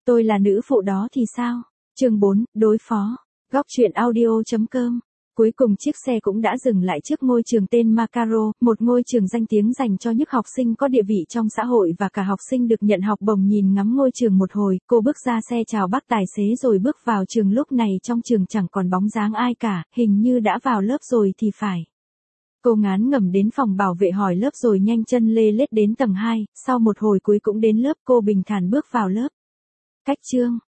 Tôi là nữ phụ đó thì sao? Chương 4, đối phó. Góc truyện audio.com. Cuối cùng chiếc xe cũng đã dừng lại trước ngôi trường tên Macaro, một ngôi trường danh tiếng dành cho những học sinh có địa vị trong xã hội và cả học sinh được nhận học bổng. Nhìn ngắm ngôi trường một hồi, cô bước ra xe chào bác tài xế rồi bước vào trường. Lúc này trong trường chẳng còn bóng dáng ai cả, hình như đã vào lớp rồi thì phải. Cô ngán ngẩm đến phòng bảo vệ hỏi lớp rồi nhanh chân lê lết đến tầng 2, sau một hồi cuối cũng đến lớp. Cô bình thản bước vào lớp. Cách chương.